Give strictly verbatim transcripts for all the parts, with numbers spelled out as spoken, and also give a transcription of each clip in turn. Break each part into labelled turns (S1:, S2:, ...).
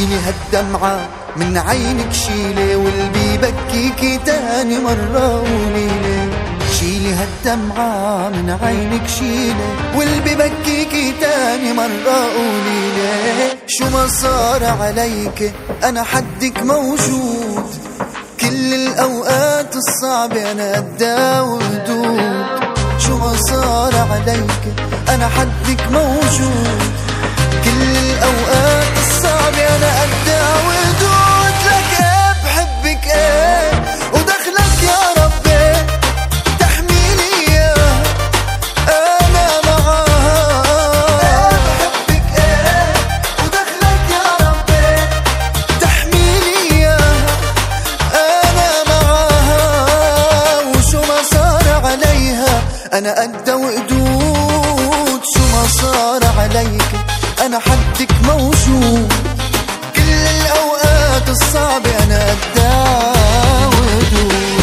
S1: شيلي هالدمعة من عينك شيلي، واللي ببكيكي تاني مرة قوليلي. شيلي هالدمعة من عينك شيلي، واللي ببكيكي تاني مرة قوليلي. شو ما صار عليك أنا حدك موجود، كل الأوقات الصعبة أنا قدها وهدود. شو ما صار عليك أنا حدك موجود، كل الأوقات الصعبة أنا قدها وهدود. لك إيه بحبك إيه ودخلك يا ربي تحميلي إياه أنا معاها. إيه بحبك إيه ودخلك يا ربي تحميلي إياه أنا معاها. وشو ما صار عليها أنا قدها وقدود. شو ما صار عليك أنا حدك موجود، كل الأوقات الصعبة أنا قدها وقدود.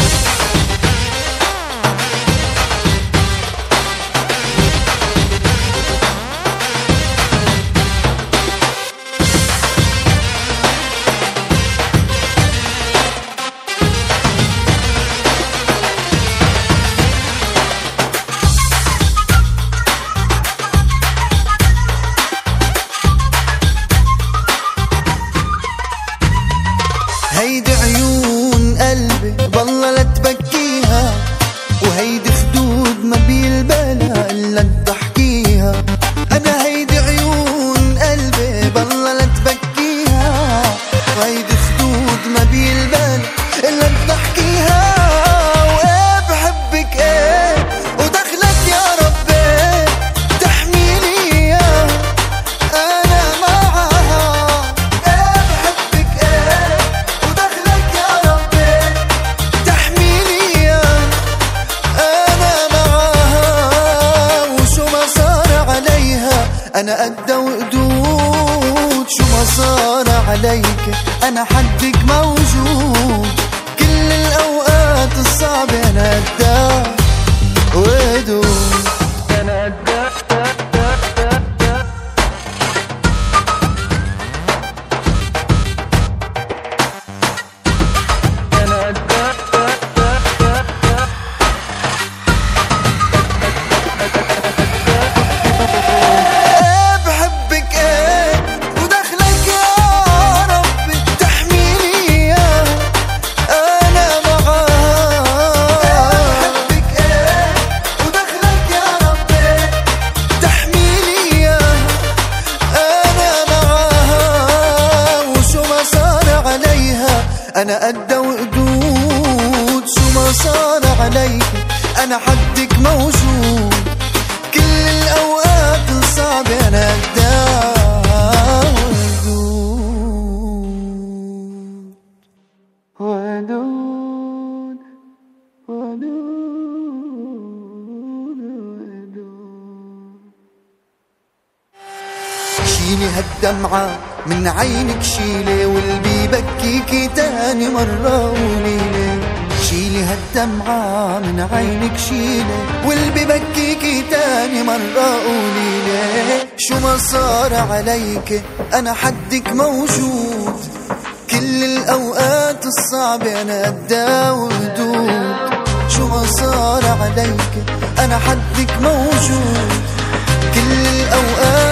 S1: هيدي عيون قلبي بالله لا تبكيها، وهيدي خدود ما بيلبالها إلا تضحكيها. أنا هيدي عيون قلبي بالله لا تبكيها، وهيدي خدود ما بيلبالها إلا تضحكيها. وإيه بحبك إيه ودخلك يا ربي تحميلي إياه أنا معاها. إيه بحبك إيه ودخلك يا ربي تحميلي إياه أنا معاها. وشو ما صار عليها أنا قدها وقدود. شو ما صار عليك أنا حدك موجود، كل الأوقات الصعبة أنا قدها وقدود. أنا قدها أنا قدها وقدود. شو ما صار عليك أنا حدك موجود، كل الأوقات الصعبة أنا قدها وقدود. ودود ودود ودود. شيلي هالدمعة من عينك شيلي، واللي ببكيكي تاني مرة قوليلي. شيلي هالدمعة من عينك شيلي، واللي ببكيكي تاني مرة قوليلي. شو ما صار عليك أنا حدك موجود، كل الأوقات الصعبة أنا قدها وهدود. شو ما صار عليك أنا حدك موجود، كل الأوقات